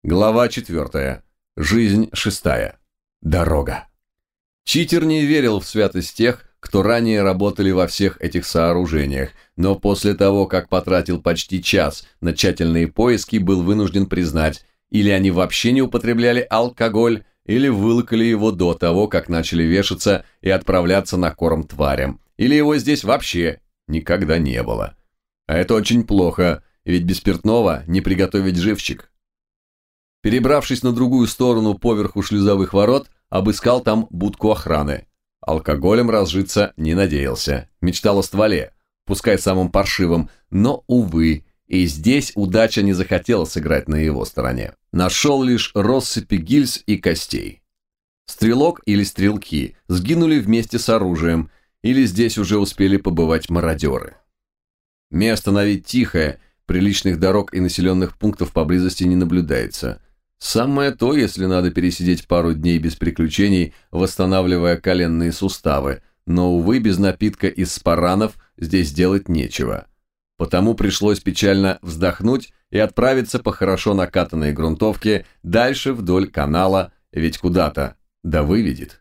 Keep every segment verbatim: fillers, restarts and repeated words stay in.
Глава четвертая. Жизнь шестая. Дорога. Читер не верил в святость тех, кто ранее работали во всех этих сооружениях, но после того, как потратил почти час на тщательные поиски, был вынужден признать, или они вообще не употребляли алкоголь, или вылокали его до того, как начали вешаться и отправляться на корм тварям, или его здесь вообще никогда не было. А это очень плохо, ведь без спиртного не приготовить живчик. Перебравшись на другую сторону поверху шлюзовых ворот, обыскал там будку охраны. Алкоголем разжиться не надеялся, мечтал о стволе, пускай самым паршивым, но, увы, и здесь удача не захотела сыграть на его стороне. Нашел лишь россыпи гильз и костей. Стрелок или стрелки сгинули вместе с оружием, или здесь уже успели побывать мародеры. Место на вид тихое, приличных дорог и населенных пунктов поблизости не наблюдается. Самое то, если надо пересидеть пару дней без приключений, восстанавливая коленные суставы, но, увы, без напитка из спаранов здесь делать нечего. Потому пришлось печально вздохнуть и отправиться по хорошо накатанной грунтовке дальше вдоль канала, ведь куда-то да выведет.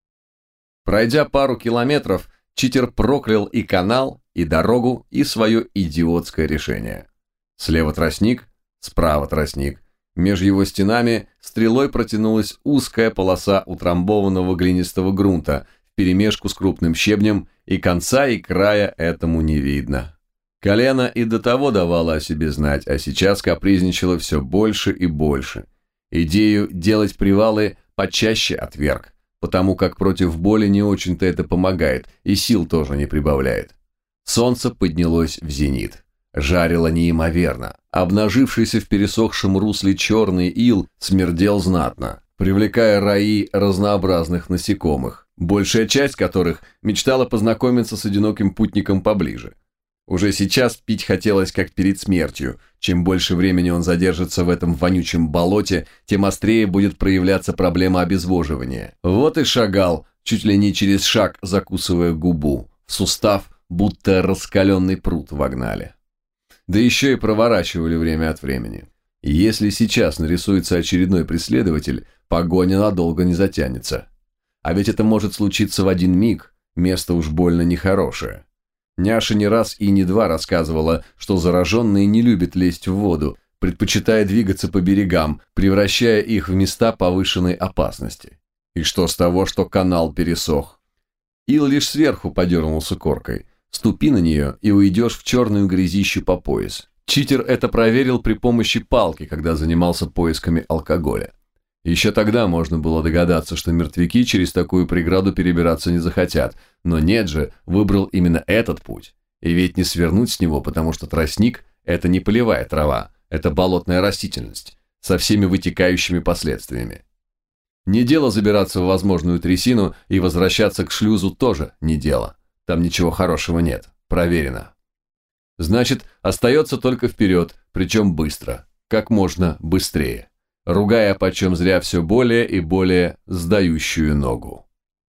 Пройдя пару километров, читер проклял и канал, и дорогу, и свое идиотское решение. Слева тростник, справа тростник. Между его стенами стрелой протянулась узкая полоса утрамбованного глинистого грунта вперемешку с крупным щебнем, и конца и края этому не видно. Колено и до того давало о себе знать, а сейчас капризничало все больше и больше. Идею делать привалы почаще отверг, потому как против боли не очень-то это помогает, и сил тоже не прибавляет. Солнце поднялось в зенит. Жарило неимоверно. Обнажившийся в пересохшем русле черный ил смердел знатно, привлекая раи разнообразных насекомых, большая часть которых мечтала познакомиться с одиноким путником поближе. Уже сейчас пить хотелось как перед смертью. Чем больше времени он задержится в этом вонючем болоте, тем острее будет проявляться проблема обезвоживания. Вот и шагал, чуть ли не через шаг закусывая губу. В сустав будто раскаленный пруд вогнали. Да еще и проворачивали время от времени. Если сейчас нарисуется очередной преследователь, погоня надолго не затянется. А ведь это может случиться в один миг, место уж больно нехорошее. Няша не раз и не два рассказывала, что зараженные не любят лезть в воду, предпочитая двигаться по берегам, превращая их в места повышенной опасности. И что с того, что канал пересох? Ил лишь сверху подернулся коркой. Ступи на нее и уйдешь в черную грязищу по пояс. Читер это проверил при помощи палки, когда занимался поисками алкоголя. Еще тогда можно было догадаться, что мертвяки через такую преграду перебираться не захотят, но нет же, выбрал именно этот путь. И ведь не свернуть с него, потому что тростник – это не полевая трава, это болотная растительность, со всеми вытекающими последствиями. Не дело забираться в возможную трясину, и возвращаться к шлюзу тоже не дело. Там ничего хорошего нет, проверено. Значит, остается только вперед, причем быстро, как можно быстрее, ругая почем зря все более и более сдающую ногу.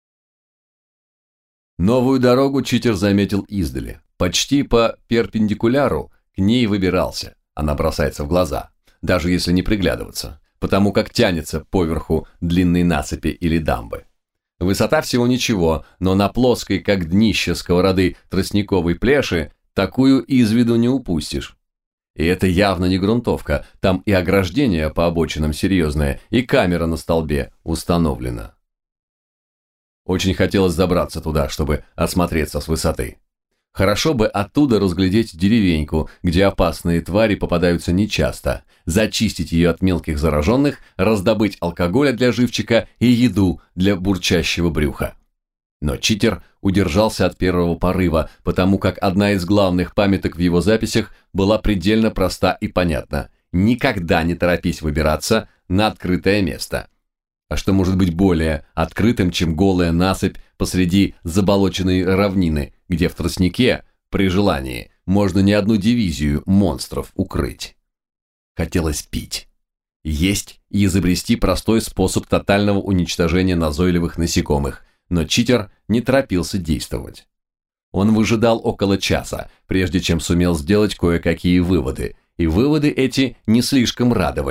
Новую дорогу читер заметил издали. Почти по перпендикуляру к ней выбирался, она бросается в глаза, даже если не приглядываться, потому как тянется поверху длинной насыпи или дамбы. Высота всего ничего, но на плоской, как днище сковороды, тростниковой плеши, такую из виду не упустишь. И это явно не грунтовка, там и ограждение по обочинам серьезное, и камера на столбе установлена. Очень хотелось забраться туда, чтобы осмотреться с высоты. Хорошо бы оттуда разглядеть деревеньку, где опасные твари попадаются нечасто, зачистить ее от мелких зараженных, раздобыть алкоголя для живчика и еду для бурчащего брюха. Но читер удержался от первого порыва, потому как одна из главных памяток в его записях была предельно проста и понятна. Никогда не торопись выбираться на открытое место. А что может быть более открытым, чем голая насыпь посреди заболоченной равнины, где в тростнике, при желании, можно не одну дивизию монстров укрыть? Хотелось пить, есть и изобрести простой способ тотального уничтожения назойливых насекомых, но читер не торопился действовать. Он выжидал около часа, прежде чем сумел сделать кое-какие выводы, и выводы эти не слишком радовали.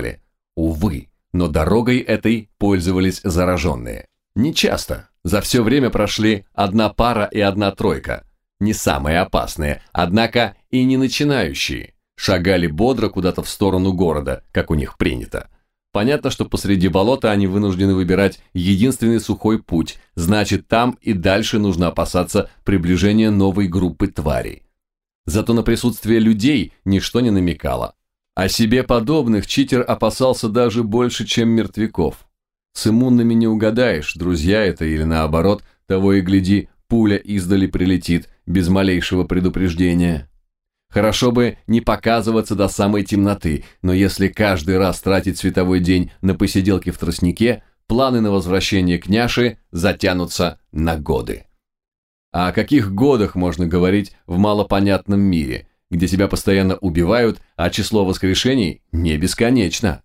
Увы, но дорогой этой пользовались зараженные. Не часто. За все время прошли одна пара и одна тройка. Не самые опасные, однако и не начинающие. Шагали бодро куда-то в сторону города, как у них принято. Понятно, что посреди болота они вынуждены выбирать единственный сухой путь, значит, там и дальше нужно опасаться приближения новой группы тварей. Зато на присутствие людей ничто не намекало. О себе подобных читер опасался даже больше, чем мертвяков. С иммунными не угадаешь, друзья это или наоборот, того и гляди, пуля издали прилетит, без малейшего предупреждения. Хорошо бы не показываться до самой темноты, но если каждый раз тратить световой день на посиделки в тростнике, планы на возвращение к няше затянутся на годы. А о каких годах можно говорить в малопонятном мире, где тебя постоянно убивают, а число воскрешений не бесконечно?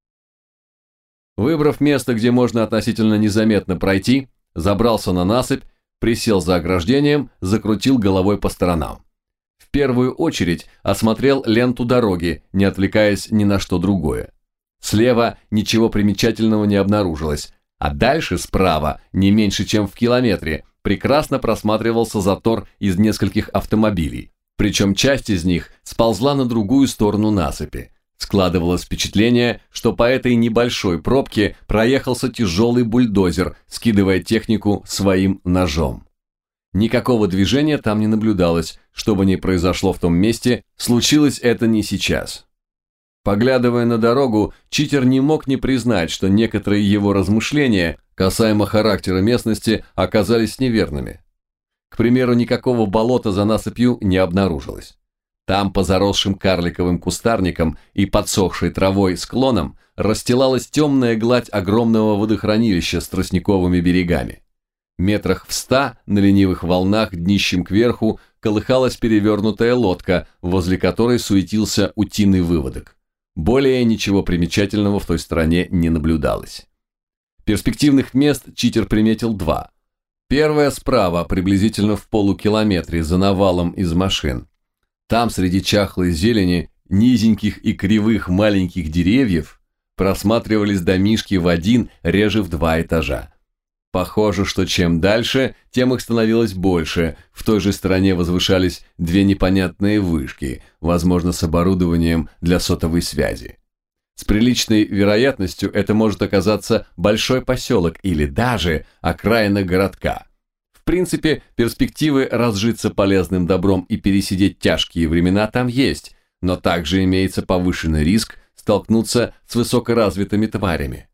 Выбрав место, где можно относительно незаметно пройти, забрался на насыпь, присел за ограждением, закрутил головой по сторонам. В первую очередь осмотрел ленту дороги, не отвлекаясь ни на что другое. Слева ничего примечательного не обнаружилось, а дальше справа, не меньше чем в километре, прекрасно просматривался затор из нескольких автомобилей, причем часть из них сползла на другую сторону насыпи. Складывалось впечатление, что по этой небольшой пробке проехался тяжелый бульдозер, скидывая технику своим ножом. Никакого движения там не наблюдалось, что бы ни произошло в том месте, случилось это не сейчас. Поглядывая на дорогу, читер не мог не признать, что некоторые его размышления касаемо характера местности оказались неверными. К примеру, никакого болота за насыпью не обнаружилось. Там по заросшим карликовым кустарникам и подсохшей травой склонам расстилалась темная гладь огромного водохранилища с тростниковыми берегами. Метрах в ста на ленивых волнах днищем кверху колыхалась перевернутая лодка, возле которой суетился утиный выводок. Более ничего примечательного в той стороне не наблюдалось. Перспективных мест читер приметил два. Первое справа, приблизительно в полукилометре, за навалом из машин. Там среди чахлой зелени, низеньких и кривых маленьких деревьев просматривались домишки в один, реже в два этажа. Похоже, что чем дальше, тем их становилось больше. В той же стороне возвышались две непонятные вышки, возможно, с оборудованием для сотовой связи. С приличной вероятностью это может оказаться большой поселок или даже окраина городка. В принципе, перспективы разжиться полезным добром и пересидеть тяжкие времена там есть, но также имеется повышенный риск столкнуться с высокоразвитыми тварями.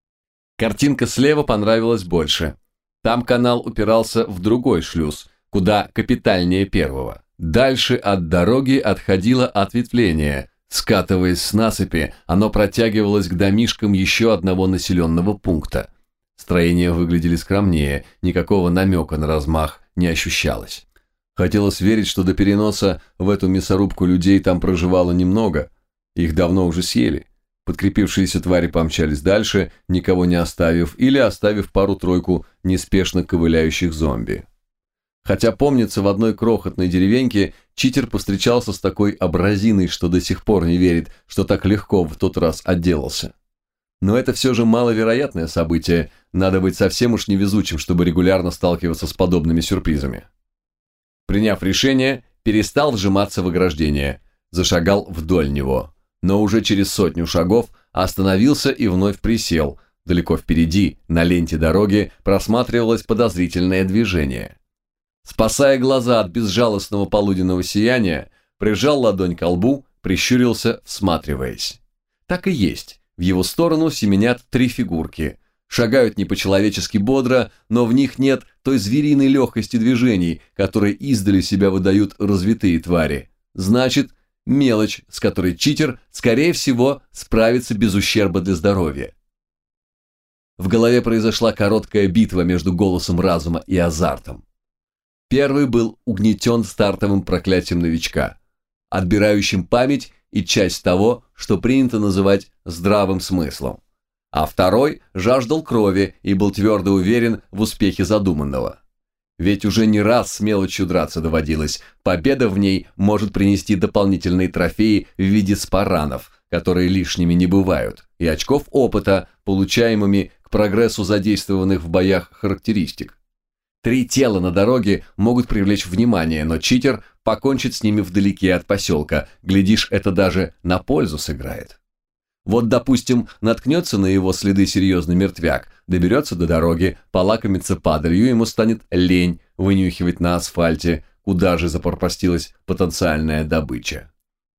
Картинка слева понравилась больше. Там канал упирался в другой шлюз, куда капитальнее первого. Дальше от дороги отходило ответвление. Скатываясь с насыпи, оно протягивалось к домишкам еще одного населенного пункта. Строения выглядели скромнее, никакого намека на размах не ощущалось. Хотелось верить, что до переноса в эту мясорубку людей там проживало немного. Их давно уже съели. Подкрепившиеся твари помчались дальше, никого не оставив, или оставив пару-тройку неспешно ковыляющих зомби. Хотя, помнится, в одной крохотной деревеньке читер повстречался с такой абразиной, что до сих пор не верит, что так легко в тот раз отделался. Но это все же маловероятное событие, надо быть совсем уж невезучим, чтобы регулярно сталкиваться с подобными сюрпризами. Приняв решение, перестал вжиматься в ограждение, зашагал вдоль него. Но уже через сотню шагов остановился и вновь присел. Далеко впереди, на ленте дороги, просматривалось подозрительное движение. Спасая глаза от безжалостного полуденного сияния, прижал ладонь ко лбу, прищурился, всматриваясь. Так и есть, в его сторону семенят три фигурки. Шагают не по-человечески бодро, но в них нет той звериной легкости движений, которые издали себя выдают развитые твари. Значит, мелочь, с которой читер, скорее всего, справится без ущерба для здоровья. В голове произошла короткая битва между голосом разума и азартом. Первый был угнетен стартовым проклятием новичка, отбирающим память и часть того, что принято называть здравым смыслом. А второй жаждал крови и был твердо уверен в успехе задуманного. Ведь уже не раз с мелочью драться доводилось, победа в ней может принести дополнительные трофеи в виде спаранов, которые лишними не бывают, и очков опыта, получаемыми к прогрессу задействованных в боях характеристик. Три тела на дороге могут привлечь внимание, но читер покончит с ними вдалеке от поселка, глядишь, это даже на пользу сыграет. Вот, допустим, наткнется на его следы серьезный мертвяк, доберется до дороги, полакомится падалью, ему станет лень вынюхивать на асфальте, куда же запропастилась потенциальная добыча.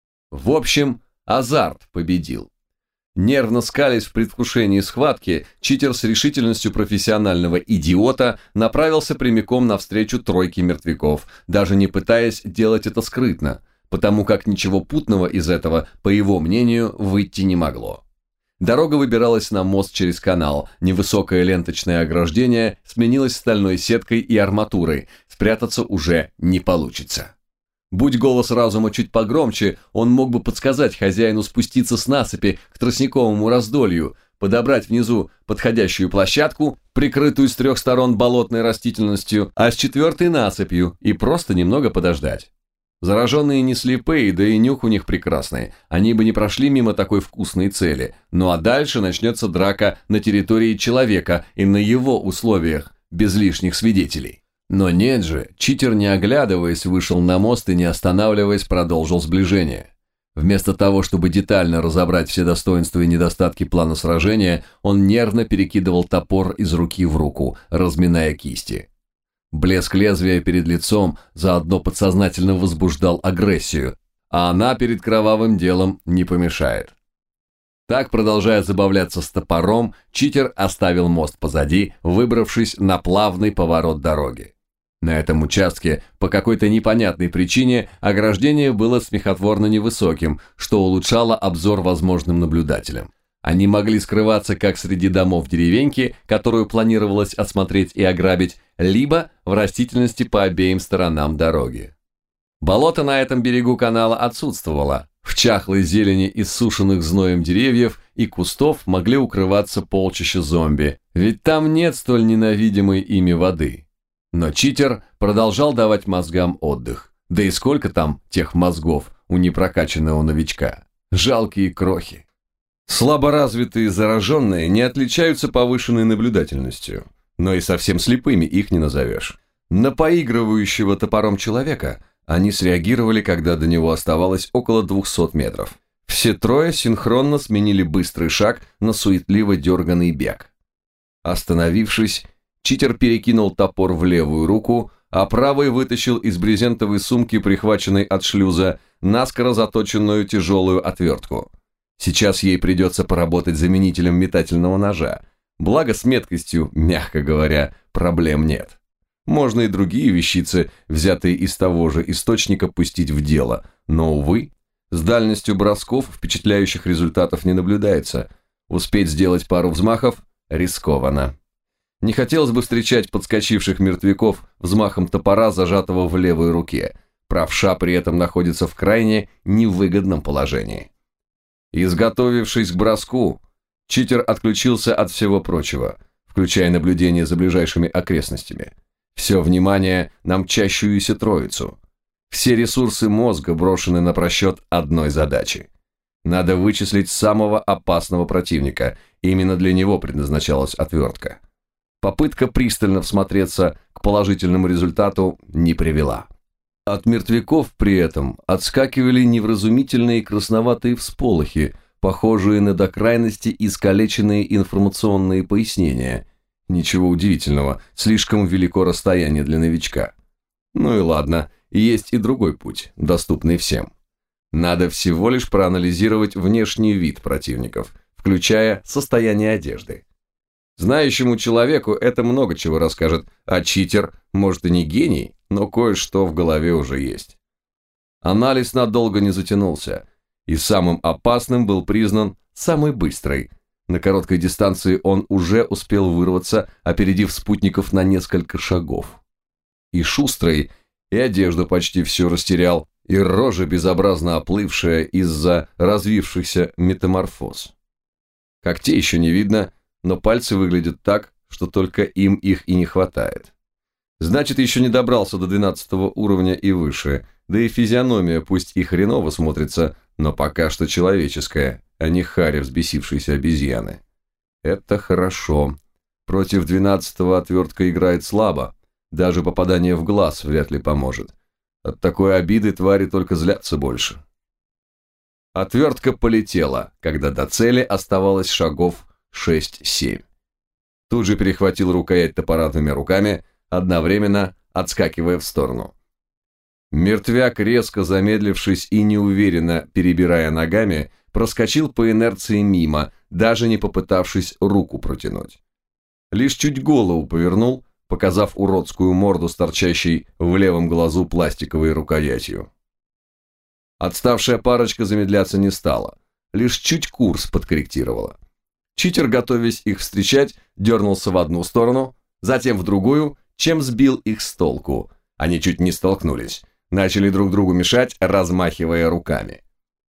В общем, азарт победил. Нервно скалясь в предвкушении схватки, читер с решительностью профессионального идиота направился прямиком навстречу тройке мертвяков, даже не пытаясь делать это скрытно, потому как ничего путного из этого, по его мнению, выйти не могло. Дорога выбиралась на мост через канал, невысокое ленточное ограждение сменилось стальной сеткой и арматурой, спрятаться уже не получится. Будь голос разума чуть погромче, он мог бы подсказать хозяину спуститься с насыпи к тростниковому раздолью, подобрать внизу подходящую площадку, прикрытую с трех сторон болотной растительностью, а с четвертой насыпью, и просто немного подождать. Зараженные не слепые, да и нюх у них прекрасный, они бы не прошли мимо такой вкусной цели, ну а дальше начнется драка на территории человека и на его условиях, без лишних свидетелей. Но нет же, читер, не оглядываясь, вышел на мост и, не останавливаясь, продолжил сближение. Вместо того, чтобы детально разобрать все достоинства и недостатки плана сражения, он нервно перекидывал топор из руки в руку, разминая кисти. Блеск лезвия перед лицом заодно подсознательно возбуждал агрессию, а она перед кровавым делом не помешает. Так, продолжая забавляться с топором, читер оставил мост позади, выбравшись на плавный поворот дороги. На этом участке по какой-то непонятной причине ограждение было смехотворно невысоким, что улучшало обзор возможным наблюдателям. Они могли скрываться как среди домов деревеньки, которую планировалось осмотреть и ограбить, либо в растительности по обеим сторонам дороги. Болото на этом берегу канала отсутствовало. В чахлой зелени иссушенных зноем деревьев и кустов могли укрываться полчища зомби, ведь там нет столь ненавидимой ими воды. Но читер продолжал давать мозгам отдых. Да и сколько там тех мозгов у непрокачанного новичка? Жалкие крохи. Слаборазвитые зараженные не отличаются повышенной наблюдательностью, но и совсем слепыми их не назовешь. На поигрывающего топором человека они среагировали, когда до него оставалось около двухсот метров. Все трое синхронно сменили быстрый шаг на суетливо дерганный бег. Остановившись, читер перекинул топор в левую руку, а правой вытащил из брезентовой сумки, прихваченной от шлюза, наскоро заточенную тяжелую отвертку. Сейчас ей придется поработать заменителем метательного ножа. Благо с меткостью, мягко говоря, проблем нет. Можно и другие вещицы, взятые из того же источника, пустить в дело, но, увы, с дальностью бросков впечатляющих результатов не наблюдается. Успеть сделать пару взмахов рискованно. Не хотелось бы встречать подскочивших мертвяков взмахом топора, зажатого в левой руке. Правша при этом находится в крайне невыгодном положении. Изготовившись к броску, читер отключился от всего прочего, включая наблюдение за ближайшими окрестностями. Все внимание на мчащуюся троицу. Все ресурсы мозга брошены на просчет одной задачи. Надо вычислить самого опасного противника, именно для него предназначалась отвертка. Попытка пристально всмотреться к положительному результату не привела. От мертвяков при этом отскакивали невразумительные красноватые всполохи, похожие на до крайности искалеченные информационные пояснения. Ничего удивительного, слишком велико расстояние для новичка. Ну и ладно, есть и другой путь, доступный всем. Надо всего лишь проанализировать внешний вид противников, включая состояние одежды. Знающему человеку это много чего расскажет, а читер, может и не гений, но кое-что в голове уже есть. Анализ надолго не затянулся, и самым опасным был признан самый быстрый. На короткой дистанции он уже успел вырваться, опередив спутников на несколько шагов. И шустрый, и одежду почти всю растерял, и рожа безобразно оплывшая из-за развившихся метаморфоз. Когтей еще не видно, но пальцы выглядят так, что только им их и не хватает. Значит, еще не добрался до двенадцатого уровня и выше, да и физиономия пусть и хреново смотрится, но пока что человеческая, а не харя взбесившейся обезьяны. Это хорошо. Против двенадцатого отвертка играет слабо. Даже попадание в глаз вряд ли поможет. От такой обиды твари только злятся больше. Отвертка полетела, когда до цели оставалось шагов шесть-семь. Тут же перехватил рукоять топора двумя руками, одновременно отскакивая в сторону. Мертвяк, резко замедлившись и неуверенно перебирая ногами, проскочил по инерции мимо, даже не попытавшись руку протянуть. Лишь чуть голову повернул, показав уродскую морду с торчащей в левом глазу пластиковой рукоятью. Отставшая парочка замедляться не стала, лишь чуть курс подкорректировала. Читер, готовясь их встречать, дернулся в одну сторону, затем в другую, чем сбил их с толку. Они чуть не столкнулись, начали друг другу мешать, размахивая руками.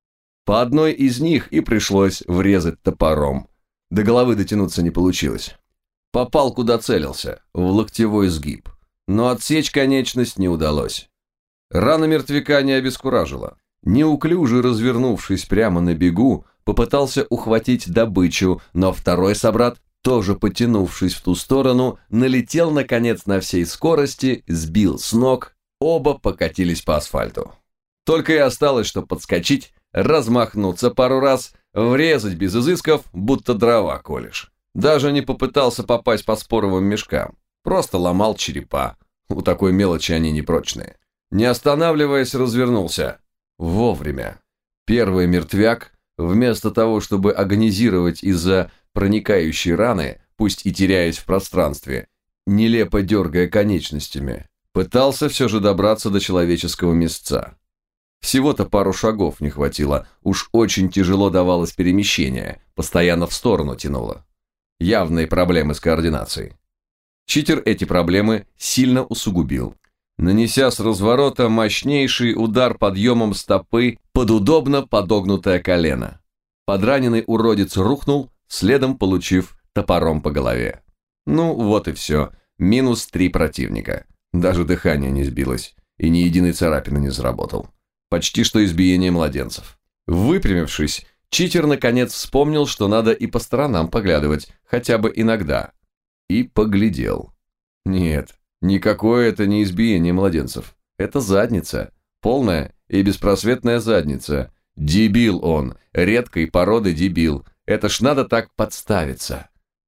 По одной из них и пришлось врезать топором. До головы дотянуться не получилось. Попал, куда целился, в локтевой сгиб, но отсечь конечность не удалось. Рана мертвяка не обескуражила. Неуклюже развернувшись прямо на бегу, попытался ухватить добычу, но второй собрат, тоже потянувшись в ту сторону, налетел наконец на всей скорости, сбил с ног, оба покатились по асфальту. Только и осталось, что подскочить, размахнуться пару раз, врезать без изысков, будто дрова колешь. Даже не попытался попасть по споровым мешкам, просто ломал черепа. У такой мелочи они непрочные. Не останавливаясь, развернулся. Вовремя. Первый мертвяк, вместо того, чтобы агонизировать из-за проникающей раны, пусть и теряясь в пространстве, нелепо дергая конечностями, пытался все же добраться до человеческого мясца. Всего-то пару шагов не хватило, уж очень тяжело давалось перемещение, постоянно в сторону тянуло. Явные проблемы с координацией. Читер эти проблемы сильно усугубил, нанеся с разворота мощнейший удар подъемом стопы под удобно подогнутое колено. Подраненный уродец рухнул, следом получив топором по голове. Ну, вот и все. Минус три противника. Даже дыхание не сбилось, и ни единой царапины не заработал. Почти что избиение младенцев. Выпрямившись, читер наконец вспомнил, что надо и по сторонам поглядывать, хотя бы иногда. И поглядел. Нет, никакое это не избиение младенцев. Это задница. Полная и беспросветная задница. Дебил он, редкой породы дебил. Это ж надо так подставиться.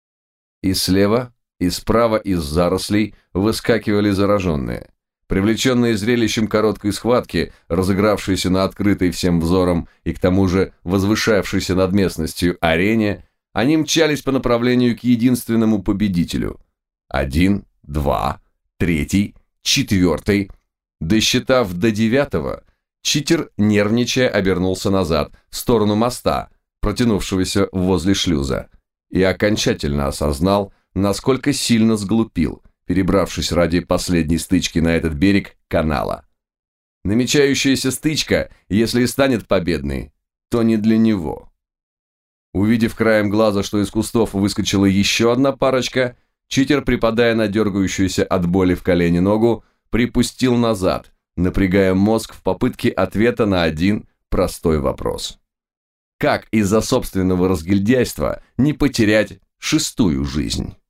И слева, и справа из зарослей выскакивали зараженные. Привлеченные зрелищем короткой схватки, разыгравшейся на открытой всем взором и к тому же возвышавшейся над местностью арене, они мчались по направлению к единственному победителю. Один, два, третий, четвертый. Досчитав до девятого, читер, нервничая, обернулся назад, в сторону моста, протянувшегося возле шлюза, и окончательно осознал, насколько сильно сглупил, перебравшись ради последней стычки на этот берег канала. Намечающаяся стычка, если и станет победной, то не для него. Увидев краем глаза, что из кустов выскочила еще одна парочка, читер, припадая на дергающуюся от боли в колене ногу, припустил назад, напрягая мозг в попытке ответа на один простой вопрос. Как из-за собственного разгильдяйства не потерять шестую жизнь?